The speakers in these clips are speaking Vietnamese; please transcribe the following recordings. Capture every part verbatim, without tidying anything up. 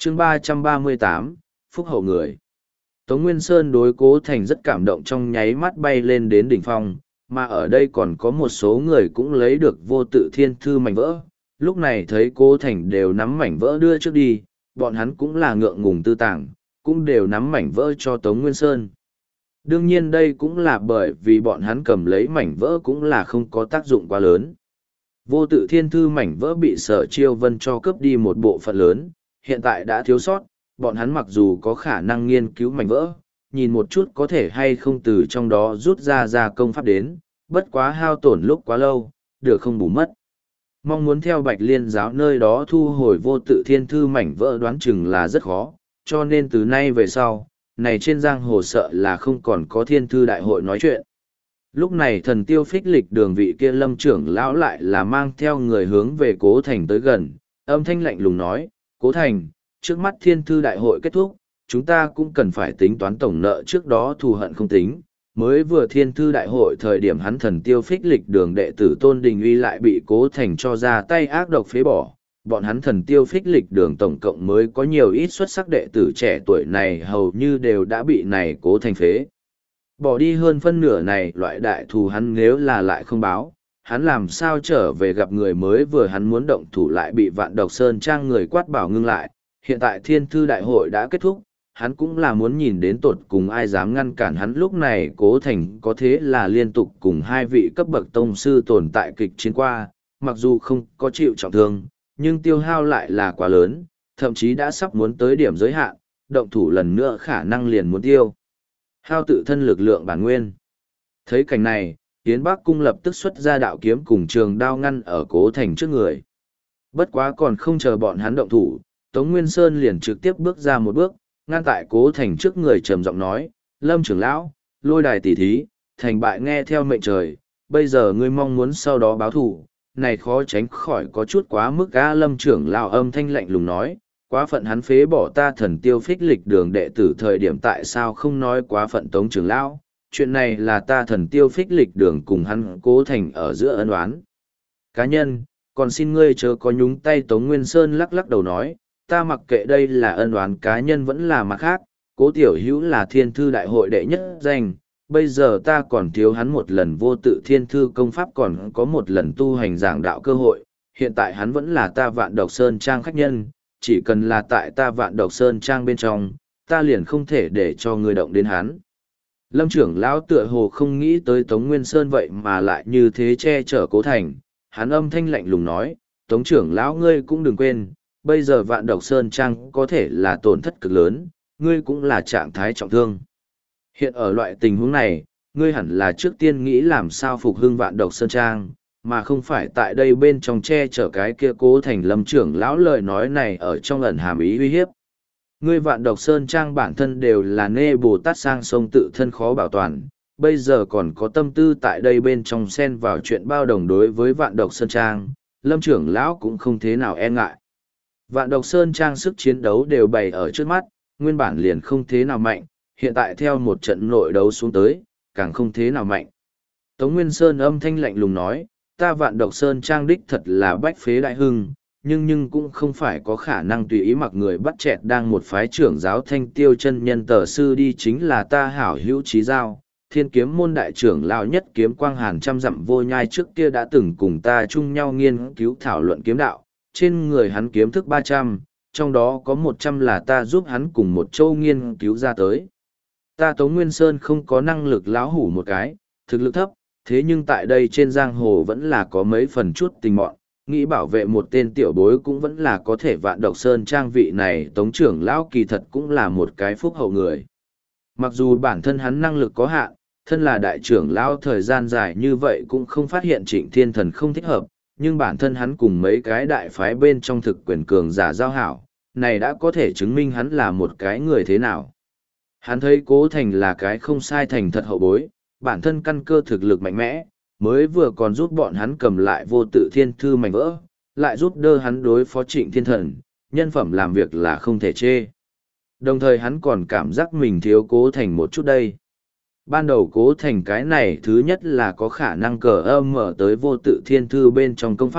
chương ba trăm ba mươi tám, Phúc hậu người. Tống Nguyên Sơn đối Cố Thành rất cảm động, trong nháy mắt bay lên đến đỉnh phong, mà ở đây còn có một số người cũng lấy được vô tự thiên thư mảnh vỡ. Lúc này thấy Cố Thành đều nắm mảnh vỡ đưa trước đi, bọn hắn cũng là ngượng ngùng tư tàng, cũng đều nắm mảnh vỡ cho Tống Nguyên Sơn. Đương nhiên đây cũng là bởi vì bọn hắn cầm lấy mảnh vỡ cũng là không có tác dụng quá lớn. Vô tự thiên thư mảnh vỡ bị Sở Chiêu Vân cho cướp đi một bộ phận lớn, hiện tại đã thiếu sót, bọn hắn mặc dù có khả năng nghiên cứu mảnh vỡ, nhìn một chút có thể hay không từ trong đó rút ra ra công pháp đến, bất quá hao tổn lúc quá lâu, được không bù mất. Mong muốn theo Bạch Liên giáo nơi đó thu hồi vô tự thiên thư mảnh vỡ đoán chừng là rất khó, cho nên từ nay về sau, này trên giang hồ sợ là không còn có thiên thư đại hội nói chuyện. Lúc này thần tiêu phích lịch đường vị kia Lâm trưởng lão lại là mang theo người hướng về Cố Thành tới gần, âm thanh lạnh lùng nói, Cố Thành, trước mắt thiên thư đại hội kết thúc, chúng ta cũng cần phải tính toán tổng nợ trước đó thù hận không tính. Mới vừa thiên thư đại hội thời điểm hắn thần tiêu phích lịch đường đệ tử Tôn Đình Uy lại bị Cố Thành cho ra tay ác độc phế bỏ. Bọn hắn thần tiêu phích lịch đường tổng cộng mới có nhiều ít xuất sắc đệ tử trẻ tuổi này hầu như đều đã bị này Cố Thành phế. Bỏ đi hơn phân nửa này loại đại thù hắn nếu là lại không báo, hắn làm sao trở về gặp người mới vừa hắn muốn động thủ lại bị Vạn Độc Sơn Trang người quát bảo ngưng lại. Hiện tại thiên thư đại hội đã kết thúc, hắn cũng là muốn nhìn đến tột cùng ai dám ngăn cản hắn. Lúc này Cố Thành có thế là liên tục cùng hai vị cấp bậc tông sư tồn tại kịch chiến qua, mặc dù không có chịu trọng thương, nhưng tiêu hao lại là quá lớn, thậm chí đã sắp muốn tới điểm giới hạn, động thủ lần nữa khả năng liền muốn tiêu hao tự thân lực lượng bản nguyên. Thấy cảnh này, Yến Bắc Cung lập tức xuất ra đạo kiếm cùng trường đao ngăn ở Cố Thành trước người. Bất quá còn không chờ bọn hắn động thủ, Tống Nguyên Sơn liền trực tiếp bước ra một bước, ngăn tại Cố Thành trước người trầm giọng nói, Lâm trưởng lão, lôi đài tỉ thí, thành bại nghe theo mệnh trời, bây giờ ngươi mong muốn sau đó báo thù, này khó tránh khỏi có chút quá mức. A Lâm trưởng lão âm thanh lạnh lùng nói, quá phận hắn phế bỏ ta thần tiêu phích lịch đường đệ tử thời điểm tại sao không nói quá phận Tống trưởng lão, chuyện này là ta thần tiêu phích lịch đường cùng hắn Cố Thành ở giữa ân oán cá nhân, còn xin ngươi chớ có nhúng tay. Tống Nguyên Sơn lắc lắc đầu nói, ta mặc kệ đây là ân oán cá nhân vẫn là mặt khác, Cố tiểu hữu là thiên thư đại hội đệ nhất danh, bây giờ ta còn thiếu hắn một lần vô tự thiên thư công pháp, còn có một lần tu hành giảng đạo cơ hội, hiện tại hắn vẫn là ta Vạn Độc Sơn Trang khách nhân, chỉ cần là tại ta Vạn Độc Sơn Trang bên trong, ta liền không thể để cho người động đến hắn. Lâm trưởng lão tựa hồ không nghĩ tới Tống Nguyên Sơn vậy mà lại như thế che chở Cố Thành, hắn âm thanh lạnh lùng nói, Tống trưởng lão ngươi cũng đừng quên, bây giờ Vạn Độc Sơn Trang có thể là tổn thất cực lớn, ngươi cũng là trạng thái trọng thương. Hiện ở loại tình huống này, ngươi hẳn là trước tiên nghĩ làm sao phục hưng Vạn Độc Sơn Trang, mà không phải tại đây bên trong che chở cái kia Cố Thành. Lâm trưởng lão lời nói này ở trong ẩn hàm ý uy hiếp. Ngươi Vạn Độc Sơn Trang bản thân đều là nê Bồ Tát sang sông tự thân khó bảo toàn, bây giờ còn có tâm tư tại đây bên trong xen vào chuyện bao đồng đối với Vạn Độc Sơn Trang, Lâm trưởng lão cũng không thế nào e ngại. Vạn Độc Sơn Trang sức chiến đấu đều bày ở trước mắt, nguyên bản liền không thế nào mạnh, hiện tại theo một trận nội đấu xuống tới, càng không thế nào mạnh. Tống Nguyên Sơn âm thanh lạnh lùng nói, ta Vạn Độc Sơn Trang đích thật là bách phế đại hưng, nhưng nhưng cũng không phải có khả năng tùy ý mặc người bắt chẹt đang một phái trưởng giáo Thanh Tiêu chân nhân tờ sư đi, chính là ta hảo hữu trí giao, thiên kiếm môn đại trưởng lão nhất kiếm quang hàn trăm dặm vô nhai trước kia đã từng cùng ta chung nhau nghiên cứu thảo luận kiếm đạo, trên người hắn kiếm thức ba trăm, trong đó có một trăm là ta giúp hắn cùng một châu nghiên cứu ra tới. Ta Tống Nguyên Sơn không có năng lực láo hủ một cái, thực lực thấp, thế nhưng tại đây trên giang hồ vẫn là có mấy phần chút tình mọn, nghĩ bảo vệ một tên tiểu bối cũng vẫn là có thể. Vạn Độc Sơn Trang vị này Tống trưởng lão kỳ thật cũng là một cái phúc hậu người. Mặc dù bản thân hắn năng lực có hạn, thân là đại trưởng lão thời gian dài như vậy cũng không phát hiện Trịnh Thiên Thần không thích hợp, nhưng bản thân hắn cùng mấy cái đại phái bên trong thực quyền cường giả giao hảo, này đã có thể chứng minh hắn là một cái người thế nào. Hắn thấy Cố Thành là cái không sai thành thật hậu bối, bản thân căn cơ thực lực mạnh mẽ, mới vừa còn giúp bọn hắn cầm lại vô tự thiên thư mảnh vỡ, lại giúp đỡ hắn đối phó Trịnh Thiên Thần, nhân phẩm làm việc là không thể chê. Đồng thời hắn còn cảm giác mình thiếu Cố Thành một chút đây. Ban đầu Cố Thành cái này thứ nhất là có khả năng cờ âm mở tới vô tự thiên thư bên trong công pháp,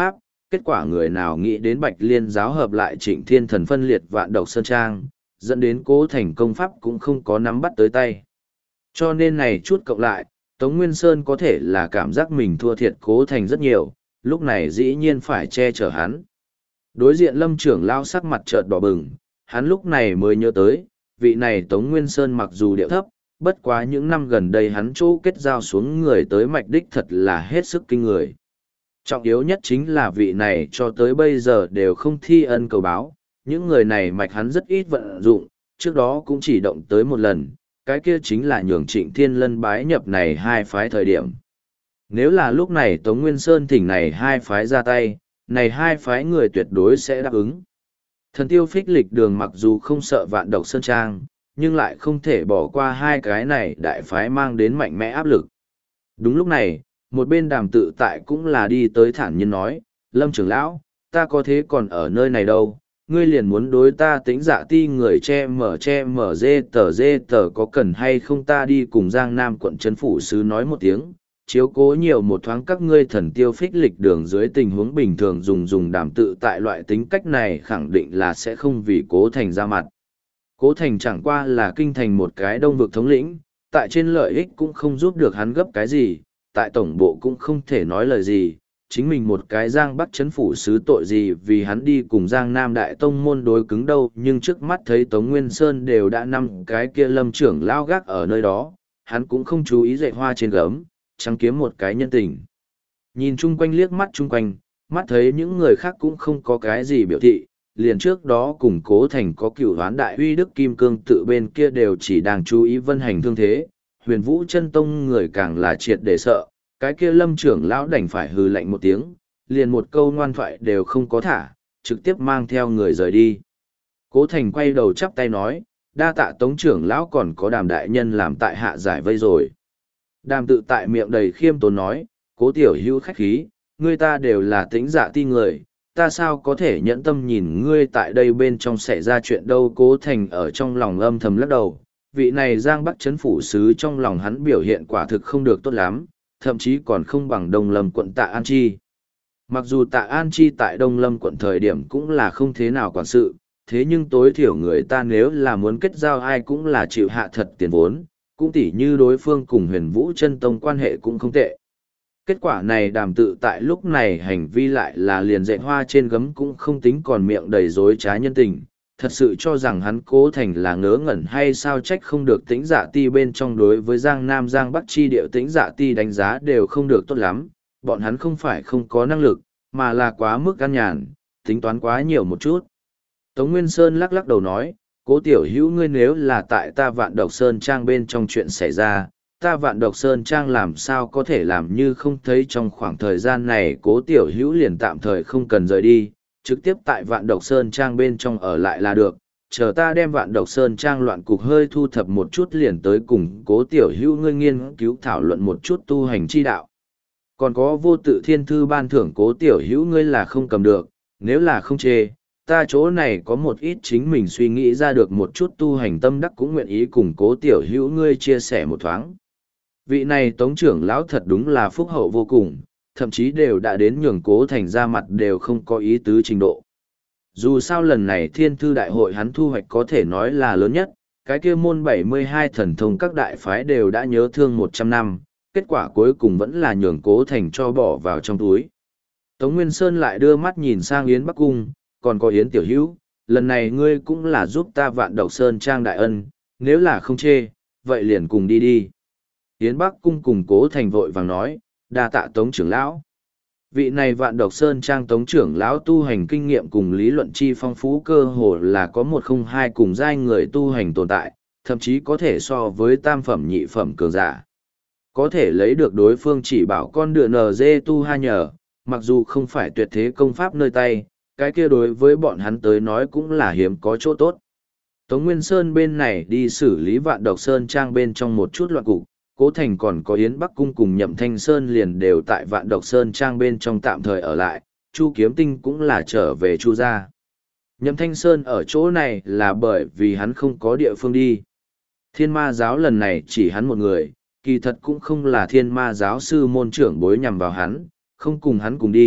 kết quả người nào nghĩ đến Bạch Liên giáo hợp lại Trịnh Thiên Thần phân liệt Vạn Độc Sơn Trang, dẫn đến Cố Thành công pháp cũng không có nắm bắt tới tay. Cho nên này chút cộng lại, Tống Nguyên Sơn có thể là cảm giác mình thua thiệt Cố Thành rất nhiều, lúc này dĩ nhiên phải che chở hắn. Đối diện Lâm trưởng lao sắc mặt chợt đỏ bừng, hắn lúc này mới nhớ tới, vị này Tống Nguyên Sơn mặc dù điệu thấp, bất quá những năm gần đây hắn chỗ kết giao xuống người tới mạch đích thật là hết sức kinh người. Trọng yếu nhất chính là vị này cho tới bây giờ đều không thi ân cầu báo, những người này mạch hắn rất ít vận dụng, trước đó cũng chỉ động tới một lần, cái kia chính là nhường Trịnh Thiên Lân bái nhập này hai phái thời điểm. Nếu là lúc này Tống Nguyên Sơn thỉnh này hai phái ra tay, này hai phái người tuyệt đối sẽ đáp ứng. Thần tiêu phích lịch đường mặc dù không sợ Vạn Độc Sơn Trang, nhưng lại không thể bỏ qua hai cái này đại phái mang đến mạnh mẽ áp lực. Đúng lúc này, một bên Đàm Tự Tại cũng là đi tới thản nhiên nói, Lâm trưởng lão, ta có thế còn ở nơi này đâu, ngươi liền muốn đối ta tính dạ ti người che mở che mở dê tờ dê tờ có cần hay không ta đi cùng Giang Nam quận trấn phủ sứ nói một tiếng, chiếu cố nhiều một thoáng các ngươi thần tiêu phích lịch đường dưới tình huống bình thường dùng dùng Đàm Tự Tại loại tính cách này khẳng định là sẽ không vì Cố Thành ra mặt. Cố Thành chẳng qua là kinh thành một cái đông vực thống lĩnh, tại trên lợi ích cũng không giúp được hắn gấp cái gì, tại tổng bộ cũng không thể nói lời gì, chính mình một cái Giang Bắc chấn phủ sứ tội gì vì hắn đi cùng Giang Nam Đại Tông môn đối cứng đâu, nhưng trước mắt thấy Tống Nguyên Sơn đều đã năm cái kia Lâm trưởng lao gác ở nơi đó, hắn cũng không chú ý dạy hoa trên gấm, chẳng kiếm một cái nhân tình. Nhìn chung quanh liếc mắt chung quanh, mắt thấy những người khác cũng không có cái gì biểu thị, liền trước đó cùng Cố Thành có cựu hoán đại uy đức kim cương tự bên kia đều chỉ đang chú ý vân hành thương thế, huyền vũ chân tông người càng là triệt để sợ, cái kia Lâm trưởng lão đành phải hừ lạnh một tiếng, liền một câu ngoan thoại đều không có thả, trực tiếp mang theo người rời đi. Cố Thành quay đầu chắp tay nói, đa tạ Tống trưởng lão còn có Đàm đại nhân làm tại hạ giải vây rồi. Đàm Tự Tại miệng đầy khiêm tốn nói, Cố tiểu hữu khách khí, ngươi ta đều là tính dạ ti người, ta sao có thể nhẫn tâm nhìn ngươi tại đây bên trong xảy ra chuyện đâu. Cố Thành ở trong lòng âm thầm lắc đầu, vị này Giang Bắc chấn phủ sứ trong lòng hắn biểu hiện quả thực không được tốt lắm, thậm chí còn không bằng Đông Lâm quận Tạ An Chi. Mặc dù Tạ An Chi tại Đông Lâm quận thời điểm cũng là không thế nào quản sự, thế nhưng tối thiểu người ta nếu là muốn kết giao ai cũng là chịu hạ thật tiền vốn, cũng tỉ như đối phương cùng huyền vũ chân tông quan hệ cũng không tệ. Kết quả này Đàm Tự Tại lúc này hành vi lại là liền dạy hoa trên gấm cũng không tính còn miệng đầy dối trá nhân tình, thật sự cho rằng hắn Cố Thành là ngớ ngẩn hay sao trách không được tĩnh dạ ti bên trong đối với Giang Nam Giang Bắc chi điệu tĩnh dạ ti đánh giá đều không được tốt lắm, bọn hắn không phải không có năng lực, mà là quá mức ăn nhàn, tính toán quá nhiều một chút. Tống Nguyên Sơn lắc lắc đầu nói, Cố tiểu hữu ngươi nếu là tại ta Vạn Độc Sơn Trang bên trong chuyện xảy ra, ta Vạn Độc Sơn Trang làm sao có thể làm như không thấy. Trong khoảng thời gian này Cố tiểu hữu liền tạm thời không cần rời đi, trực tiếp tại Vạn Độc Sơn Trang bên trong ở lại là được, chờ ta đem Vạn Độc Sơn Trang loạn cục hơi thu thập một chút liền tới cùng Cố tiểu hữu ngươi nghiên cứu thảo luận một chút tu hành chi đạo. Còn có vô tự thiên thư ban thưởng Cố tiểu hữu ngươi là không cầm được, nếu là không chê, ta chỗ này có một ít chính mình suy nghĩ ra được một chút tu hành tâm đắc cũng nguyện ý cùng Cố tiểu hữu ngươi chia sẻ một thoáng. Vị này Tống trưởng lão thật đúng là phúc hậu vô cùng, thậm chí đều đã đến nhường Cố Thành ra mặt đều không có ý tứ trình độ. Dù sao lần này thiên thư đại hội hắn thu hoạch có thể nói là lớn nhất, cái kia môn bảy mươi hai thần thông các đại phái đều đã nhớ thương một trăm năm, kết quả cuối cùng vẫn là nhường Cố Thành cho bỏ vào trong túi. Tống Nguyên Sơn lại đưa mắt nhìn sang Yến Bắc Cung, còn có Yến Tiểu Hữu, lần này ngươi cũng là giúp ta Vạn Độc Sơn Trang đại ân, nếu là không chê, vậy liền cùng đi đi. Yến Bắc Cung cùng Cố Thành vội vàng nói, đa tạ Tống trưởng lão. Vị này Vạn Độc Sơn Trang Tống trưởng lão tu hành kinh nghiệm cùng lý luận chi phong phú cơ hồ là có một không hai cùng giai người tu hành tồn tại, thậm chí có thể so với tam phẩm nhị phẩm cường giả. Có thể lấy được đối phương chỉ bảo con đựa nờ dê tu ha nhờ, mặc dù không phải tuyệt thế công pháp nơi tay, cái kia đối với bọn hắn tới nói cũng là hiếm có chỗ tốt. Tống Nguyên Sơn bên này đi xử lý Vạn Độc Sơn Trang bên trong một chút loạn cục, Cố Thành còn có Yến Bắc Cung cùng Nhậm Thanh Sơn liền đều tại Vạn Độc Sơn Trang bên trong tạm thời ở lại, Chu Kiếm Tinh cũng là trở về Chu gia. Nhậm Thanh Sơn ở chỗ này là bởi vì hắn không có địa phương đi. Thiên ma giáo lần này chỉ hắn một người, kỳ thật cũng không là thiên ma giáo sư môn trưởng bối nhằm vào hắn, không cùng hắn cùng đi,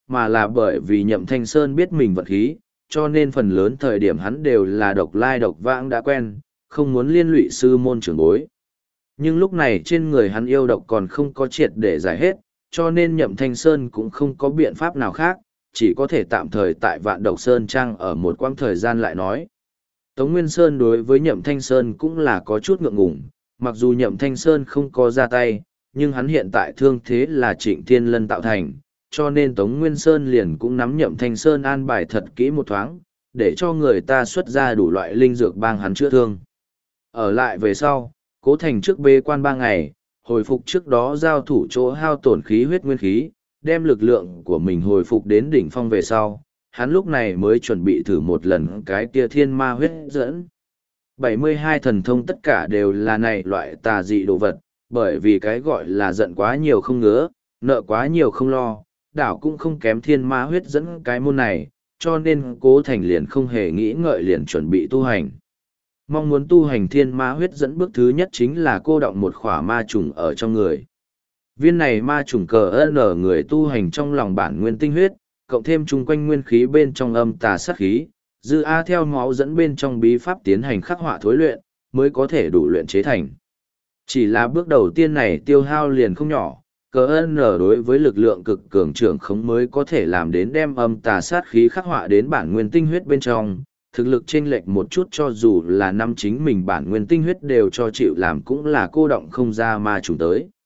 mà là bởi vì Nhậm Thanh Sơn biết mình vận khí, cho nên phần lớn thời điểm hắn đều là độc lai độc vãng đã quen, không muốn liên lụy sư môn trưởng bối. Nhưng lúc này trên người hắn yêu độc còn không có triệt để giải hết, cho nên Nhậm Thanh Sơn cũng không có biện pháp nào khác, chỉ có thể tạm thời tại Vạn Độc Sơn Trang ở một quãng thời gian lại nói. Tống Nguyên Sơn đối với Nhậm Thanh Sơn cũng là có chút ngượng ngùng, mặc dù Nhậm Thanh Sơn không có ra tay, nhưng hắn hiện tại thương thế là Trịnh Thiên Lân tạo thành, cho nên Tống Nguyên Sơn liền cũng nắm Nhậm Thanh Sơn an bài thật kỹ một thoáng, để cho người ta xuất ra đủ loại linh dược bang hắn chữa thương. Ở lại về sau, Cố Thành trước bế quan ba ngày, hồi phục trước đó giao thủ chỗ hao tổn khí huyết nguyên khí, đem lực lượng của mình hồi phục đến đỉnh phong về sau, hắn lúc này mới chuẩn bị thử một lần cái kia thiên ma huyết dẫn. bảy mươi hai thần thông tất cả đều là này loại tà dị đồ vật, bởi vì cái gọi là giận quá nhiều không ngứa, nợ quá nhiều không lo, đảo cũng không kém thiên ma huyết dẫn cái môn này, cho nên Cố Thành liền không hề nghĩ ngợi liền chuẩn bị tu hành. Mong muốn tu hành thiên ma huyết dẫn bước thứ nhất chính là cô đọng một khỏa ma trùng ở trong người. Viên này ma trùng cờ ơn ở người tu hành trong lòng bản nguyên tinh huyết, cộng thêm chung quanh nguyên khí bên trong âm tà sát khí, dư A theo máu dẫn bên trong bí pháp tiến hành khắc họa thối luyện, mới có thể đủ luyện chế thành. Chỉ là bước đầu tiên này tiêu hao liền không nhỏ, cờ ơn ở đối với lực lượng cực cường trưởng khống mới có thể làm đến đem âm tà sát khí khắc họa đến bản nguyên tinh huyết bên trong. Thực lực chênh lệch một chút cho dù là năm chính mình bản nguyên tinh huyết đều cho chịu làm cũng là cô động không ra ma trùng tới.